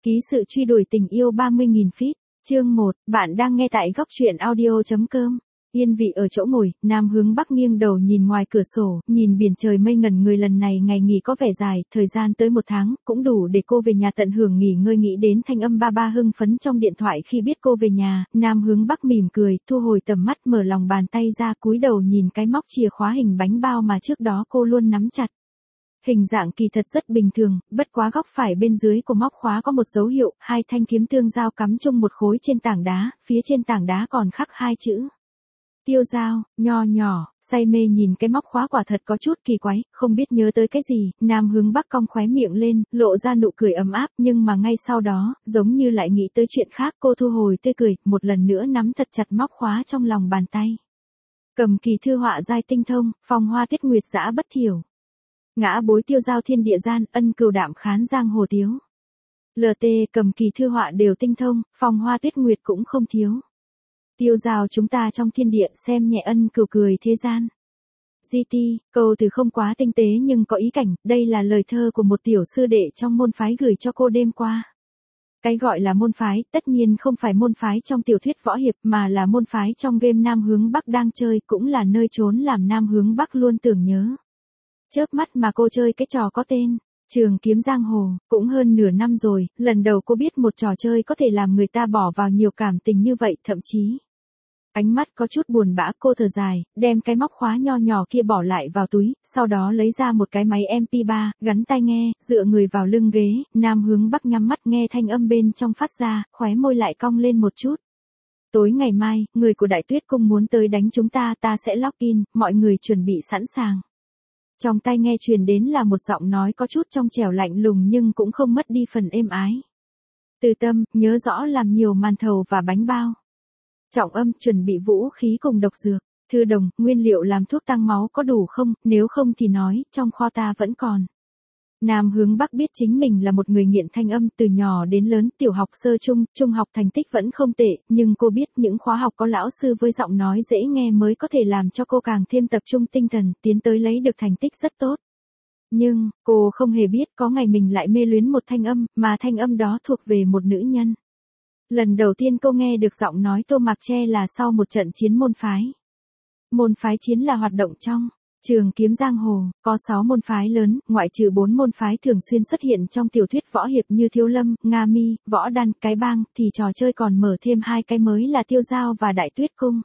Ký sự truy đuổi tình yêu 30.000 feet. Chương 1, bạn đang nghe tại góc truyện audio.com. Yên vị ở chỗ ngồi, Nam hướng Bắc nghiêng đầu nhìn ngoài cửa sổ, nhìn biển trời mây ngẩn người. Lần này ngày nghỉ có vẻ dài, thời gian tới 1 tháng, cũng đủ để cô về nhà tận hưởng nghỉ ngơi. Nghĩ đến thanh âm ba ba hưng phấn trong điện thoại khi biết cô về nhà, Nam hướng Bắc mỉm cười, thu hồi tầm mắt, mở lòng bàn tay ra, cúi đầu nhìn cái móc chìa khóa hình bánh bao mà trước đó cô luôn nắm chặt. Hình dạng kỳ thật rất bình thường, bất quá góc phải bên dưới của móc khóa có một dấu hiệu, 2 thanh kiếm tương giao cắm chung một khối trên tảng đá, phía trên tảng đá còn khắc 2 chữ. Tiêu Dao. Nho nhỏ, say mê nhìn cái móc khóa quả thật có chút kỳ quái, không biết nhớ tới cái gì, Nam hướng Bắc cong khóe miệng lên, lộ ra nụ cười ấm áp, nhưng mà ngay sau đó, giống như lại nghĩ tới chuyện khác, cô thu hồi tươi cười, một lần nữa nắm thật chặt móc khóa trong lòng bàn tay. Cầm kỳ thư họa giai tinh thông, phong hoa tiết nguyệt dã bất thiểu. Ngã bối tiêu giao thiên địa gian, ân cừu đạm khán giang hồ tiếu. LT cầm kỳ thư họa đều tinh thông, phong hoa tuyết nguyệt cũng không thiếu. Tiêu giao chúng ta trong thiên địa, xem nhẹ ân cừu cười thế gian. GT, câu từ không quá tinh tế nhưng có ý cảnh, đây là lời thơ của một tiểu sư đệ trong môn phái gửi cho cô đêm qua. Cái gọi là môn phái, tất nhiên không phải môn phái trong tiểu thuyết võ hiệp mà là môn phái trong game Nam hướng Bắc đang chơi, cũng là nơi trốn làm Nam hướng Bắc luôn tưởng nhớ. Chớp mắt mà cô chơi cái trò có tên Trường Kiếm Giang Hồ, cũng hơn nửa năm rồi, lần đầu cô biết một trò chơi có thể làm người ta bỏ vào nhiều cảm tình như vậy, thậm chí. Ánh mắt có chút buồn bã, cô thở dài, đem cái móc khóa nho nhỏ kia bỏ lại vào túi, sau đó lấy ra một cái máy MP3, gắn tai nghe, dựa người vào lưng ghế, Nam hướng Bắc nhắm mắt nghe thanh âm bên trong phát ra, khóe môi lại cong lên một chút. Tối ngày mai, người của Đại Tuyết Cung muốn tới đánh chúng ta sẽ login, mọi người chuẩn bị sẵn sàng. Trong tai nghe truyền đến là một giọng nói có chút trong trẻo lạnh lùng nhưng cũng không mất đi phần êm ái. Từ Tâm, nhớ rõ làm nhiều màn thầu và bánh bao. Trọng Âm, chuẩn bị vũ khí cùng độc dược. Thư Đồng, nguyên liệu làm thuốc tăng máu có đủ không, nếu không thì nói, trong kho ta vẫn còn. Nam hướng Bắc biết chính mình là một người nghiện thanh âm, từ nhỏ đến lớn, tiểu học sơ trung, trung học thành tích vẫn không tệ, nhưng cô biết những khóa học có lão sư với giọng nói dễ nghe mới có thể làm cho cô càng thêm tập trung tinh thần, tiến tới lấy được thành tích rất tốt. Nhưng, cô không hề biết có ngày mình lại mê luyến một thanh âm, mà thanh âm đó thuộc về một nữ nhân. Lần đầu tiên cô nghe được giọng nói Tô Mạc Che là sau một trận chiến môn phái. Môn phái chiến là hoạt động trong Trường Kiếm Giang Hồ, có 6 môn phái lớn, ngoại trừ 4 môn phái thường xuyên xuất hiện trong tiểu thuyết võ hiệp như Thiếu Lâm, Nga Mi, Võ Đan, Cái Bang, thì trò chơi còn mở thêm 2 cái mới là Tiêu Dao và Đại Tuyết Cung.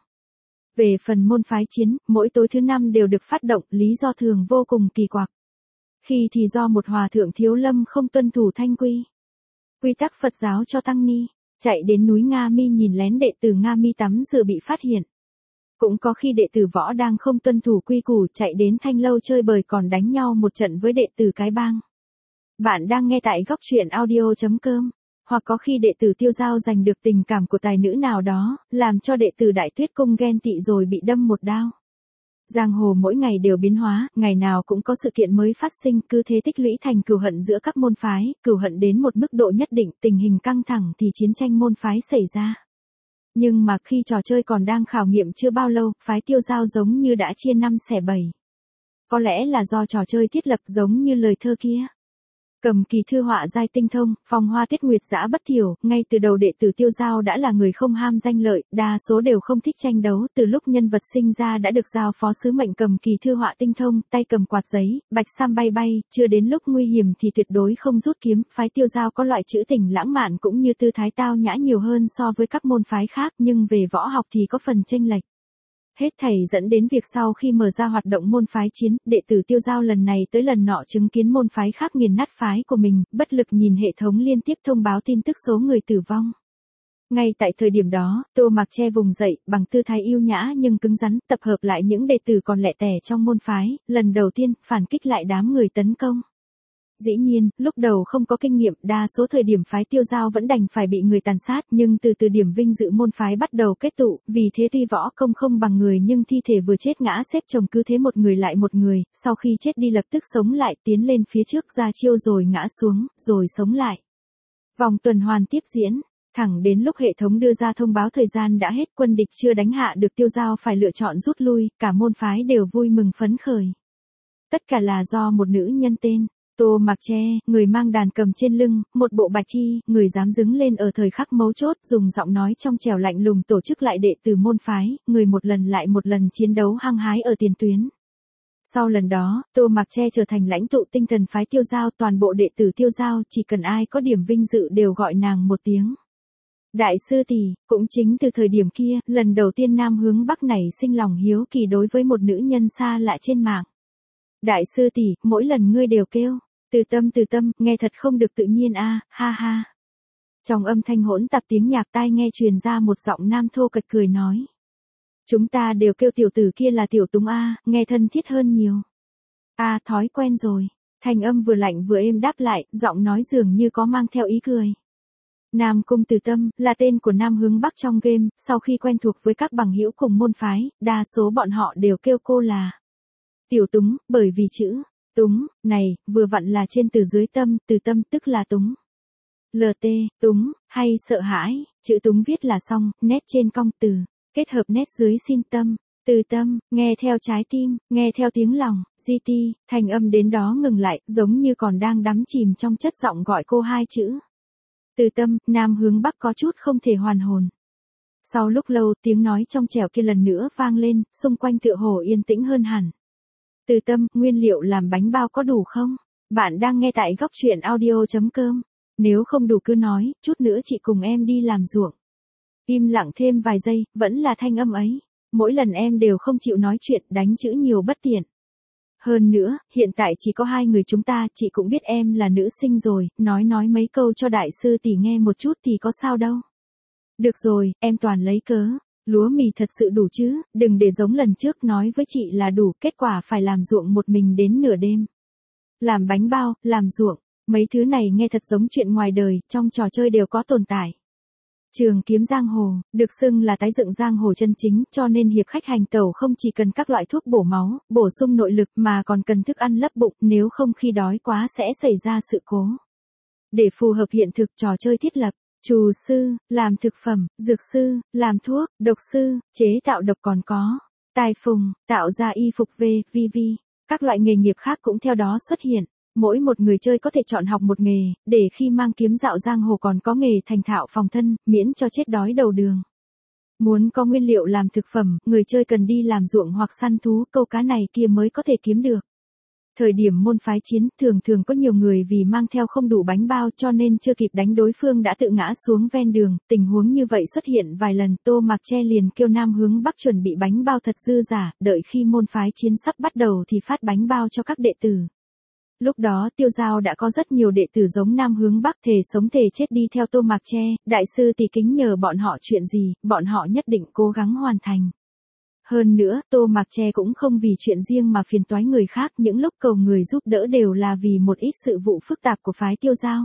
Về phần môn phái chiến, mỗi tối thứ 5 đều được phát động, lý do thường vô cùng kỳ quặc. Khi thì do một hòa thượng Thiếu Lâm không tuân thủ thanh quy tắc Phật giáo cho tăng ni, chạy đến núi Nga Mi nhìn lén đệ tử Nga Mi tắm rửa bị phát hiện. Cũng có khi đệ tử Võ đang không tuân thủ quy củ chạy đến Thanh Lâu chơi bời còn đánh nhau một trận với đệ tử Cái Bang. Bạn đang nghe tại góc truyện audio.com. Hoặc có khi đệ tử Tiêu Dao giành được tình cảm của tài nữ nào đó, làm cho đệ tử Đại Tuyết Cung ghen tị rồi bị đâm một đao. Giang hồ mỗi ngày đều biến hóa, ngày nào cũng có sự kiện mới phát sinh, cứ thế tích lũy thành cừu hận giữa các môn phái, cừu hận đến một mức độ nhất định, tình hình căng thẳng thì chiến tranh môn phái xảy ra. Nhưng mà khi trò chơi còn đang khảo nghiệm chưa bao lâu, phái Tiêu Dao giống như đã chia 5 xẻ 7. Có lẽ là do trò chơi thiết lập giống như lời thơ kia. Cầm kỳ thư họa giai tinh thông, phong hoa tiết nguyệt dã bất thiểu, ngay từ đầu đệ tử Tiêu Dao đã là người không ham danh lợi, đa số đều không thích tranh đấu, từ lúc nhân vật sinh ra đã được giao phó sứ mệnh cầm kỳ thư họa tinh thông, tay cầm quạt giấy, bạch sam bay bay, chưa đến lúc nguy hiểm thì tuyệt đối không rút kiếm, phái Tiêu Dao có loại trữ tình lãng mạn cũng như tư thái tao nhã nhiều hơn so với các môn phái khác, nhưng về võ học thì có phần chênh lệch. Hết thảy dẫn đến việc sau khi mở ra hoạt động môn phái chiến, đệ tử Tiêu Dao lần này tới lần nọ chứng kiến môn phái khác nghiền nát phái của mình, bất lực nhìn hệ thống liên tiếp thông báo tin tức số người tử vong. Ngay tại thời điểm đó, Tô Mạc Che vùng dậy, bằng tư thái yêu nhã nhưng cứng rắn, tập hợp lại những đệ tử còn lẻ tẻ trong môn phái, lần đầu tiên, phản kích lại đám người tấn công. Dĩ nhiên, lúc đầu không có kinh nghiệm, đa số thời điểm phái Tiêu Dao vẫn đành phải bị người tàn sát, nhưng từ điểm vinh dự môn phái bắt đầu kết tụ, vì thế tuy võ công không bằng người nhưng thi thể vừa chết ngã xếp chồng cứ thế một người lại một người, sau khi chết đi lập tức sống lại, tiến lên phía trước ra chiêu rồi ngã xuống, rồi sống lại. Vòng tuần hoàn tiếp diễn, thẳng đến lúc hệ thống đưa ra thông báo thời gian đã hết, quân địch chưa đánh hạ được Tiêu Dao phải lựa chọn rút lui, cả môn phái đều vui mừng phấn khởi. Tất cả là do một nữ nhân tên Tô Mạc Tre, người mang đàn cầm trên lưng, một bộ bạch y, người dám đứng lên ở thời khắc mấu chốt, dùng giọng nói trong trẻo lạnh lùng tổ chức lại đệ tử môn phái, người một lần lại một lần chiến đấu hăng hái ở tiền tuyến. Sau lần đó, Tô Mạc Tre trở thành lãnh tụ tinh thần phái Tiêu Giao, toàn bộ đệ tử Tiêu Giao chỉ cần ai có điểm vinh dự đều gọi nàng một tiếng đại sư tỷ. Cũng chính từ thời điểm kia, lần đầu tiên Nam Hướng Bắc nảy sinh lòng hiếu kỳ đối với một nữ nhân xa lạ trên mạng. Đại sư tỷ, mỗi lần ngươi đều kêu từ tâm, nghe thật không được tự nhiên a, ha ha. Trong âm thanh hỗn tạp tiếng nhạc tai nghe truyền ra một giọng nam thô cật cười nói. Chúng ta đều kêu tiểu tử kia là tiểu Túng a, nghe thân thiết hơn nhiều. A, thói quen rồi. Thanh âm vừa lạnh vừa êm đáp lại, giọng nói dường như có mang theo ý cười. Nam Cung Từ Tâm là tên của Nam Hướng Bắc trong game, sau khi quen thuộc với các bằng hữu cùng môn phái, đa số bọn họ đều kêu cô là tiểu Túng, bởi vì chữ Túng này vừa vặn là trên từ dưới tâm, Từ Tâm tức là Túng. LT, Túng, hay sợ hãi, chữ Túng viết là song, nét trên cong từ, kết hợp nét dưới xin tâm, Từ Tâm, nghe theo trái tim, nghe theo tiếng lòng, GT, thành âm đến đó ngừng lại, giống như còn đang đắm chìm trong chất giọng gọi cô hai chữ. Từ Tâm, Nam Hướng Bắc có chút không thể hoàn hồn. Sau lúc lâu, tiếng nói trong trẻo kia lần nữa vang lên, xung quanh tựa hồ yên tĩnh hơn hẳn. Từ Tâm, nguyên liệu làm bánh bao có đủ không? Bạn đang nghe tại góc truyện audio.com. Nếu không đủ cứ nói, chút nữa chị cùng em đi làm ruộng. Im lặng thêm vài giây, vẫn là thanh âm ấy. Mỗi lần em đều không chịu nói chuyện, đánh chữ nhiều bất tiện. Hơn nữa, hiện tại chỉ có hai người chúng ta, chị cũng biết em là nữ sinh rồi, nói mấy câu cho đại sư tỷ nghe một chút thì có sao đâu. Được rồi, em toàn lấy cớ. Lúa mì thật sự đủ chứ, đừng để giống lần trước nói với chị là đủ, kết quả phải làm ruộng một mình đến nửa đêm. Làm bánh bao, làm ruộng, mấy thứ này nghe thật giống chuyện ngoài đời, trong trò chơi đều có tồn tại. Trường kiếm giang hồ, được xưng là tái dựng giang hồ chân chính, cho nên hiệp khách hành tẩu không chỉ cần các loại thuốc bổ máu, bổ sung nội lực mà còn cần thức ăn lấp bụng, nếu không khi đói quá sẽ xảy ra sự cố. Để phù hợp hiện thực trò chơi thiết lập, trù sư, làm thực phẩm, dược sư, làm thuốc, độc sư, chế tạo độc còn có, tài phùng, tạo ra y phục VV, các loại nghề nghiệp khác cũng theo đó xuất hiện. Mỗi một người chơi có thể chọn học một nghề, để khi mang kiếm dạo giang hồ còn có nghề thành thạo phòng thân, miễn cho chết đói đầu đường. Muốn có nguyên liệu làm thực phẩm, người chơi cần đi làm ruộng hoặc săn thú, câu cá này kia mới có thể kiếm được. Thời điểm môn phái chiến, thường có nhiều người vì mang theo không đủ bánh bao cho nên chưa kịp đánh đối phương đã tự ngã xuống ven đường, tình huống như vậy xuất hiện vài lần, Tô Mạc Tre liền kêu Nam Hướng Bắc chuẩn bị bánh bao thật dư giả, đợi khi môn phái chiến sắp bắt đầu thì phát bánh bao cho các đệ tử. Lúc đó Tiêu Giao đã có rất nhiều đệ tử giống Nam Hướng Bắc thề sống thề chết đi theo Tô Mạc Tre, đại sư tỷ kính nhờ bọn họ chuyện gì, bọn họ nhất định cố gắng hoàn thành. Hơn nữa, Tô Mạc Tre cũng không vì chuyện riêng mà phiền toái người khác, những lúc cầu người giúp đỡ đều là vì một ít sự vụ phức tạp của phái Tiêu Giao.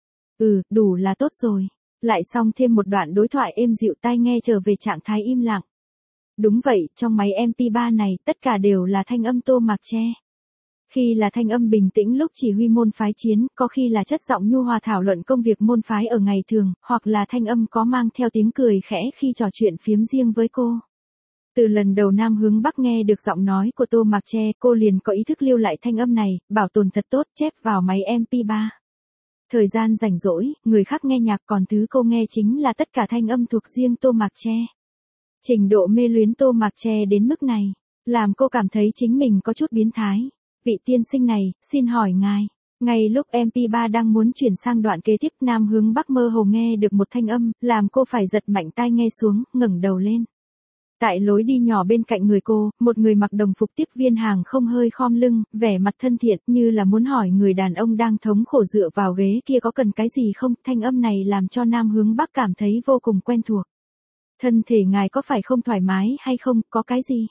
Đủ là tốt rồi. Lại xong thêm một đoạn đối thoại êm dịu tai nghe trở về trạng thái im lặng. Đúng vậy, trong máy MP3 này, tất cả đều là thanh âm Tô Mạc Tre. Khi là thanh âm bình tĩnh lúc chỉ huy môn phái chiến, có khi là chất giọng nhu hòa thảo luận công việc môn phái ở ngày thường, hoặc là thanh âm có mang theo tiếng cười khẽ khi trò chuyện phiếm riêng với cô. Từ lần đầu Nam Hướng Bắc nghe được giọng nói của Tô Mạc Tre, cô liền có ý thức lưu lại thanh âm này, bảo tồn thật tốt, chép vào máy MP3. Thời gian rảnh rỗi, người khác nghe nhạc còn thứ cô nghe chính là tất cả thanh âm thuộc riêng Tô Mạc Tre. Trình độ mê luyến Tô Mạc Tre đến mức này, làm cô cảm thấy chính mình có chút biến thái. Vị tiên sinh này, xin hỏi ngài. Ngay lúc MP3 đang muốn chuyển sang đoạn kế tiếp, Nam Hướng Bắc mơ hồ nghe được một thanh âm, làm cô phải giật mạnh tai nghe xuống, ngẩng đầu lên. Tại lối đi nhỏ bên cạnh người cô, một người mặc đồng phục tiếp viên hàng không hơi khom lưng, vẻ mặt thân thiện như là muốn hỏi người đàn ông đang thống khổ dựa vào ghế kia có cần cái gì không. Thanh âm này làm cho Nam Hướng Bắc cảm thấy vô cùng quen thuộc. Thân thể ngài có phải không thoải mái hay không, có cái gì?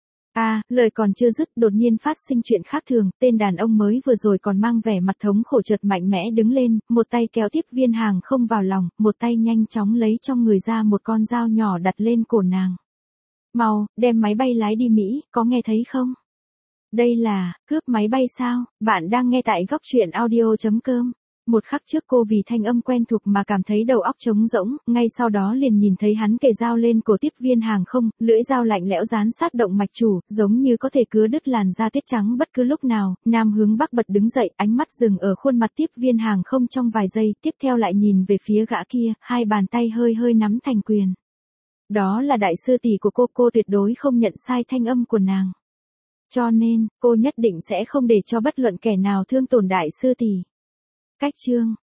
Lời còn chưa dứt, đột nhiên phát sinh chuyện khác thường, tên đàn ông mới vừa rồi còn mang vẻ mặt thống khổ chợt mạnh mẽ đứng lên, một tay kéo tiếp viên hàng không vào lòng, một tay nhanh chóng lấy trong người ra một con dao nhỏ đặt lên cổ nàng. Mau, đem máy bay lái đi Mỹ, có nghe thấy không? Đây là, cướp máy bay sao? Bạn đang nghe tại góc truyện audio.com. Một khắc trước cô vì thanh âm quen thuộc mà cảm thấy đầu óc trống rỗng, ngay sau đó liền nhìn thấy hắn kề dao lên cổ tiếp viên hàng không, lưỡi dao lạnh lẽo dán sát động mạch chủ, giống như có thể cứa đứt làn da tuyết trắng bất cứ lúc nào. Nam Hướng Bắc bật đứng dậy, ánh mắt dừng ở khuôn mặt tiếp viên hàng không trong vài giây, tiếp theo lại nhìn về phía gã kia, hai bàn tay hơi hơi nắm thành quyền. Đó là đại sư tỷ của cô tuyệt đối không nhận sai thanh âm của nàng. Cho nên, cô nhất định sẽ không để cho bất luận kẻ nào thương tổn đại sư tỷ. Cách chương